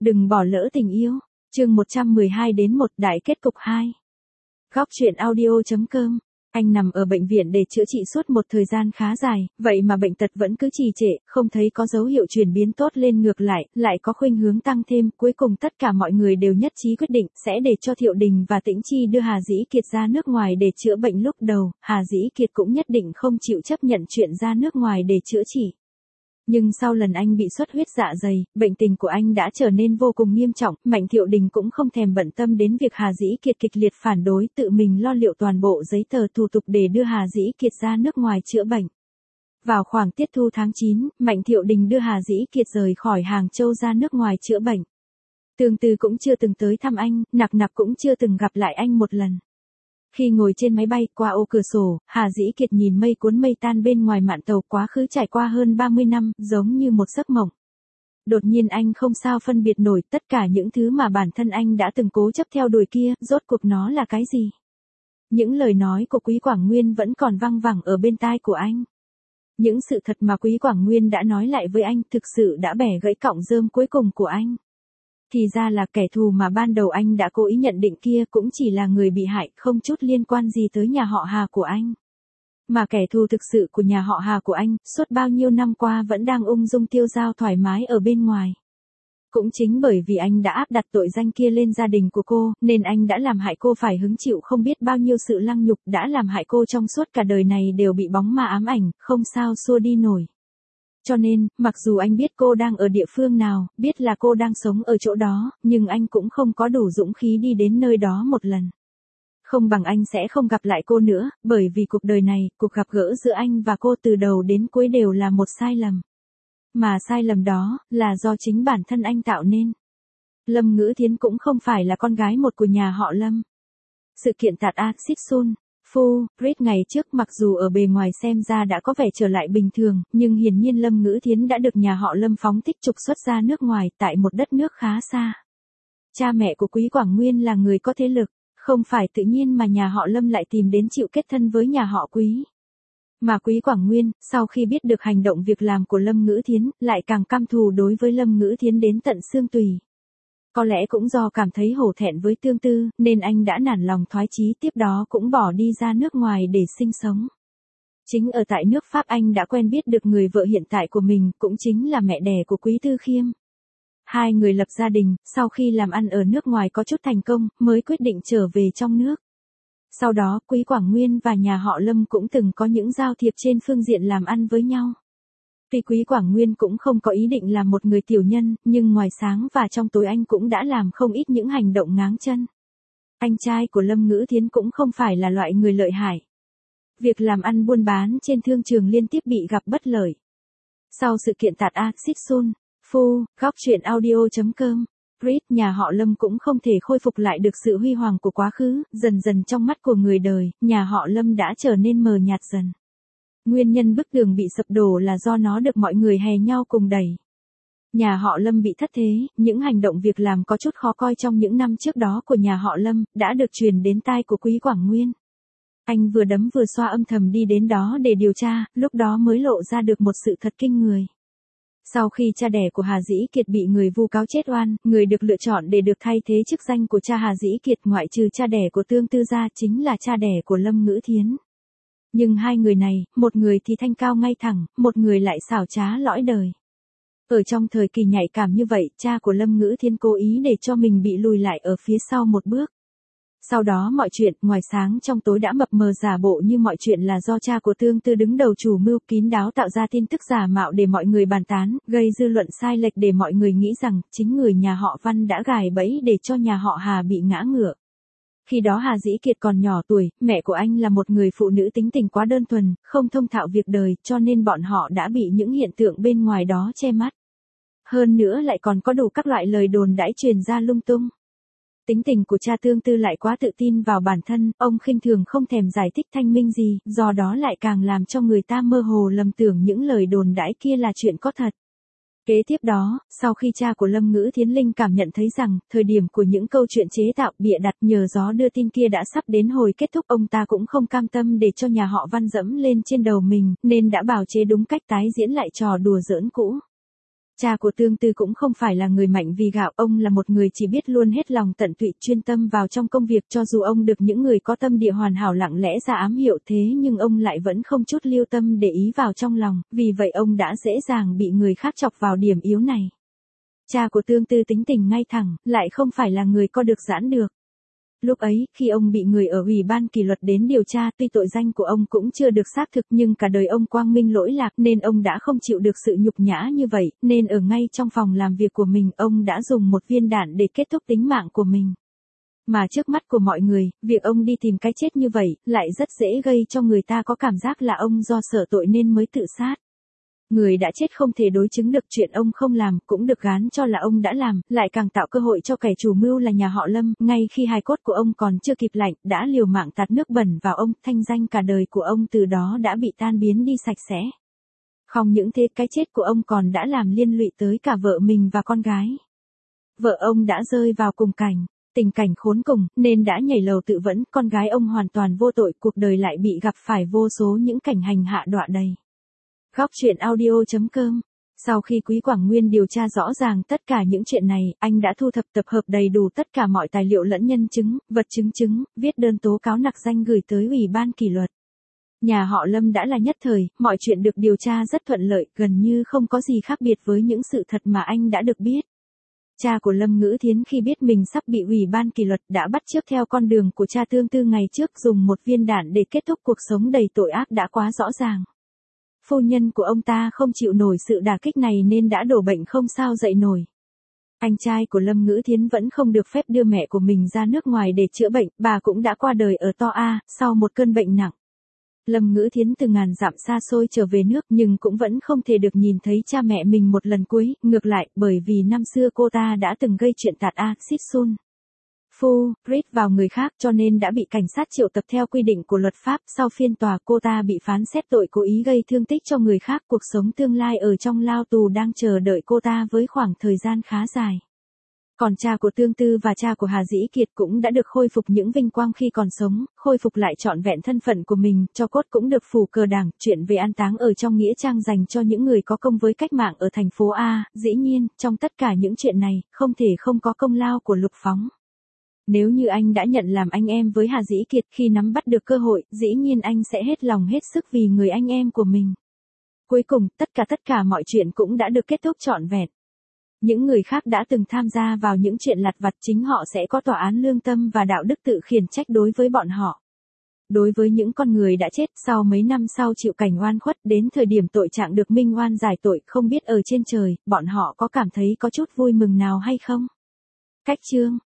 Đừng bỏ lỡ tình yêu. Chương 112 đến 1 Đại kết cục 2. Góc truyện audio.com. Anh nằm ở bệnh viện để chữa trị suốt một thời gian khá dài, vậy mà bệnh tật vẫn cứ trì trệ, không thấy có dấu hiệu chuyển biến tốt lên, ngược lại có khuynh hướng tăng thêm. Cuối cùng tất cả mọi người đều nhất trí quyết định sẽ để cho Thiệu Đình và Tĩnh Chi đưa Hà Dĩ Kiệt ra nước ngoài để chữa bệnh. Lúc đầu, Hà Dĩ Kiệt cũng nhất định không chịu chấp nhận chuyện ra nước ngoài để chữa trị. Nhưng sau lần anh bị xuất huyết dạ dày, bệnh tình của anh đã trở nên vô cùng nghiêm trọng. Mạnh Thiệu Đình cũng không thèm bận tâm đến việc Hà Dĩ Kiệt kịch liệt phản đối, tự mình lo liệu toàn bộ giấy tờ thủ tục để đưa Hà Dĩ Kiệt ra nước ngoài chữa bệnh. Vào khoảng tiết thu tháng 9, Mạnh Thiệu Đình đưa Hà Dĩ Kiệt rời khỏi Hàng Châu ra nước ngoài chữa bệnh. Tương Tư cũng chưa từng tới thăm anh, Nặc Nặc cũng chưa từng gặp lại anh một lần. Khi ngồi trên máy bay qua ô cửa sổ, Hà Dĩ Kiệt nhìn mây cuốn mây tan bên ngoài mạn tàu quá khứ trải qua hơn 30 năm, giống như một giấc mộng. Đột nhiên anh không sao phân biệt nổi tất cả những thứ mà bản thân anh đã từng cố chấp theo đuổi kia, rốt cuộc nó là cái gì? Những lời nói của Quý Quảng Nguyên vẫn còn văng vẳng ở bên tai của anh. Những sự thật mà Quý Quảng Nguyên đã nói lại với anh thực sự đã bẻ gãy cọng rơm cuối cùng của anh. Thì ra là kẻ thù mà ban đầu anh đã cố ý nhận định kia cũng chỉ là người bị hại, không chút liên quan gì tới nhà họ Hà của anh. Mà kẻ thù thực sự của nhà họ Hà của anh, suốt bao nhiêu năm qua vẫn đang ung dung tiêu dao thoải mái ở bên ngoài. Cũng chính bởi vì anh đã áp đặt tội danh kia lên gia đình của cô, nên anh đã làm hại cô phải hứng chịu không biết bao nhiêu sự lăng nhục, đã làm hại cô trong suốt cả đời này đều bị bóng ma ám ảnh, không sao xua đi nổi. Cho nên, mặc dù anh biết cô đang ở địa phương nào, biết là cô đang sống ở chỗ đó, nhưng anh cũng không có đủ dũng khí đi đến nơi đó một lần. Không bằng anh sẽ không gặp lại cô nữa, bởi vì cuộc đời này, cuộc gặp gỡ giữa anh và cô từ đầu đến cuối đều là một sai lầm. Mà sai lầm đó, là do chính bản thân anh tạo nên. Lâm Ngữ Thiến cũng không phải là con gái một của nhà họ Lâm. Sự kiện tạt axit sun Phu, Rit ngày trước mặc dù ở bề ngoài xem ra đã có vẻ trở lại bình thường, nhưng hiển nhiên Lâm Ngữ Thiến đã được nhà họ Lâm phóng thích trục xuất ra nước ngoài tại một đất nước khá xa. Cha mẹ của Quý Quảng Nguyên là người có thế lực, không phải tự nhiên mà nhà họ Lâm lại tìm đến chịu kết thân với nhà họ Quý. Mà Quý Quảng Nguyên, sau khi biết được hành động việc làm của Lâm Ngữ Thiến, lại càng căm thù đối với Lâm Ngữ Thiến đến tận xương tủy. Có lẽ cũng do cảm thấy hổ thẹn với Tương Tư, nên anh đã nản lòng thoái chí, tiếp đó cũng bỏ đi ra nước ngoài để sinh sống. Chính ở tại nước Pháp anh đã quen biết được người vợ hiện tại của mình, cũng chính là mẹ đẻ của Quý Tư Khiêm. Hai người lập gia đình, sau khi làm ăn ở nước ngoài có chút thành công, mới quyết định trở về trong nước. Sau đó, Quý Quảng Nguyên và nhà họ Lâm cũng từng có những giao thiệp trên phương diện làm ăn với nhau. Tuy Quý Quảng Nguyên cũng không có ý định làm một người tiểu nhân, nhưng ngoài sáng và trong tối anh cũng đã làm không ít những hành động ngáng chân. Anh trai của Lâm Ngữ Thiến cũng không phải là loại người lợi hại. Việc làm ăn buôn bán trên thương trường liên tiếp bị gặp bất lợi. Sau sự kiện tạt axit sun Phu, góc truyện audio.com, Rit, nhà họ Lâm cũng không thể khôi phục lại được sự huy hoàng của quá khứ, dần dần trong mắt của người đời, nhà họ Lâm đã trở nên mờ nhạt dần. Nguyên nhân bức tường bị sập đổ là do nó được mọi người hè nhau cùng đẩy. Nhà họ Lâm bị thất thế, những hành động việc làm có chút khó coi trong những năm trước đó của nhà họ Lâm, đã được truyền đến tai của Quý Quảng Nguyên. Anh vừa đấm vừa xoa âm thầm đi đến đó để điều tra, lúc đó mới lộ ra được một sự thật kinh người. Sau khi cha đẻ của Hà Dĩ Kiệt bị người vu cáo chết oan, người được lựa chọn để được thay thế chức danh của cha Hà Dĩ Kiệt ngoại trừ cha đẻ của Tương Tư ra chính là cha đẻ của Lâm Ngữ Thiến. Nhưng hai người này, một người thì thanh cao ngay thẳng, một người lại xảo trá lõi đời. Ở trong thời kỳ nhạy cảm như vậy, cha của Lâm Ngữ Thiến cố ý để cho mình bị lùi lại ở phía sau một bước. Sau đó mọi chuyện, ngoài sáng trong tối đã mập mờ giả bộ như mọi chuyện là do cha của Tương Tư đứng đầu chủ mưu, kín đáo tạo ra tin tức giả mạo để mọi người bàn tán, gây dư luận sai lệch để mọi người nghĩ rằng chính người nhà họ Văn đã gài bẫy để cho nhà họ Hà bị ngã ngựa. Khi đó Hà Dĩ Kiệt còn nhỏ tuổi, mẹ của anh là một người phụ nữ tính tình quá đơn thuần, không thông thạo việc đời, cho nên bọn họ đã bị những hiện tượng bên ngoài đó che mắt. Hơn nữa lại còn có đủ các loại lời đồn đãi truyền ra lung tung. Tính tình của cha Tương Tư lại quá tự tin vào bản thân, ông khinh thường không thèm giải thích thanh minh gì, do đó lại càng làm cho người ta mơ hồ lầm tưởng những lời đồn đãi kia là chuyện có thật. Kế tiếp đó, sau khi cha của Lâm Ngữ Thiến Linh cảm nhận thấy rằng, thời điểm của những câu chuyện chế tạo bịa đặt nhờ gió đưa tin kia đã sắp đến hồi kết thúc, ông ta cũng không cam tâm để cho nhà họ Văn dẫm lên trên đầu mình, nên đã bào chế đúng cách tái diễn lại trò đùa giỡn cũ. Cha của Tương Tư cũng không phải là người mạnh vì gạo, ông là một người chỉ biết luôn hết lòng tận tụy chuyên tâm vào trong công việc, cho dù ông được những người có tâm địa hoàn hảo lặng lẽ ra ám hiệu thế nhưng ông lại vẫn không chút lưu tâm để ý vào trong lòng, vì vậy ông đã dễ dàng bị người khác chọc vào điểm yếu này. Cha của Tương Tư tính tình ngay thẳng, lại không phải là người co được giãn được. Lúc ấy, khi ông bị người ở Ủy ban kỷ luật đến điều tra, tuy tội danh của ông cũng chưa được xác thực nhưng cả đời ông quang minh lỗi lạc nên ông đã không chịu được sự nhục nhã như vậy, nên ở ngay trong phòng làm việc của mình ông đã dùng một viên đạn để kết thúc tính mạng của mình. Mà trước mắt của mọi người, việc ông đi tìm cái chết như vậy, lại rất dễ gây cho người ta có cảm giác là ông do sợ tội nên mới tự sát. Người đã chết không thể đối chứng được chuyện ông không làm, cũng được gán cho là ông đã làm, lại càng tạo cơ hội cho kẻ chủ mưu là nhà họ Lâm, ngay khi hài cốt của ông còn chưa kịp lạnh, đã liều mạng tạt nước bẩn vào ông, thanh danh cả đời của ông từ đó đã bị tan biến đi sạch sẽ. Không những thế, cái chết của ông còn đã làm liên lụy tới cả vợ mình và con gái. Vợ ông đã rơi vào cùng cảnh, tình cảnh khốn cùng, nên đã nhảy lầu tự vẫn, con gái ông hoàn toàn vô tội, cuộc đời lại bị gặp phải vô số những cảnh hành hạ đọa đầy. Góc truyện audio.com. Sau khi Quý Quảng Nguyên điều tra rõ ràng tất cả những chuyện này, anh đã thu thập tập hợp đầy đủ tất cả mọi tài liệu lẫn nhân chứng, vật chứng, viết đơn tố cáo nặc danh gửi tới Ủy ban kỷ luật. Nhà họ Lâm đã là nhất thời, mọi chuyện được điều tra rất thuận lợi, gần như không có gì khác biệt với những sự thật mà anh đã được biết. Cha của Lâm Ngữ Thiến khi biết mình sắp bị Ủy ban kỷ luật đã bắt chước theo con đường của cha Tương Tư ngày trước, dùng một viên đạn để kết thúc cuộc sống đầy tội ác đã quá rõ ràng. Phu nhân của ông ta không chịu nổi sự đả kích này nên đã đổ bệnh không sao dậy nổi. Anh trai của Lâm Ngữ Thiến vẫn không được phép đưa mẹ của mình ra nước ngoài để chữa bệnh, bà cũng đã qua đời ở To A, sau một cơn bệnh nặng. Lâm Ngữ Thiến từ ngàn dặm xa xôi trở về nước nhưng cũng vẫn không thể được nhìn thấy cha mẹ mình một lần cuối, ngược lại, bởi vì năm xưa cô ta đã từng gây chuyện tạt axit sun Furic vào người khác cho nên đã bị cảnh sát triệu tập theo quy định của luật pháp. Sau phiên tòa cô ta bị phán xét tội cố ý gây thương tích cho người khác. Cuộc sống tương lai ở trong lao tù đang chờ đợi cô ta với khoảng thời gian khá dài. Còn cha của Tương Tư và cha của Hà Dĩ Kiệt cũng đã được khôi phục những vinh quang khi còn sống, khôi phục lại trọn vẹn thân phận của mình, tro cốt cũng được phủ cờ đảng, chuyện về an táng ở trong nghĩa trang dành cho những người có công với cách mạng ở thành phố A. Dĩ nhiên, trong tất cả những chuyện này, không thể không có công lao của Lục Phóng. Nếu như anh đã nhận làm anh em với Hà Dĩ Kiệt khi nắm bắt được cơ hội, dĩ nhiên anh sẽ hết lòng hết sức vì người anh em của mình. Cuối cùng, tất cả mọi chuyện cũng đã được kết thúc trọn vẹn. Những người khác đã từng tham gia vào những chuyện lặt vặt, chính họ sẽ có tòa án lương tâm và đạo đức tự khiển trách đối với bọn họ. Đối với những con người đã chết sau mấy năm sau chịu cảnh oan khuất, đến thời điểm tội trạng được minh oan giải tội, không biết ở trên trời, bọn họ có cảm thấy có chút vui mừng nào hay không? Cách chương